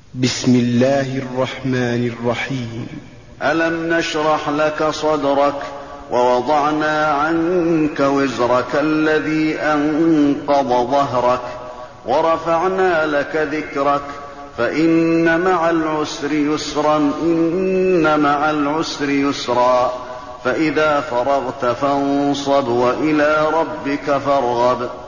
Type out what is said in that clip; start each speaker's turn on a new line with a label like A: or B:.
A: بسم الله الرحمن الرحيم.
B: ألم نشرح لك صدرك ووضعنا عنك وزرك الذي أنقض ظهرك ورفعنا لك ذكرك فإن مع العسر يسرا إن مع العسر يسرا فإذا فرغت فانصب وإلى ربك فارغب